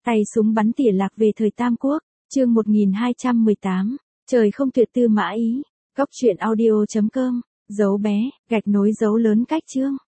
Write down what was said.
Tay súng bắn tỉa lạc về thời Tam Quốc, chương 1218, trời không tuyệt tư mã ý, góc truyện audio.com, dấu bé, gạch nối dấu lớn cách chương.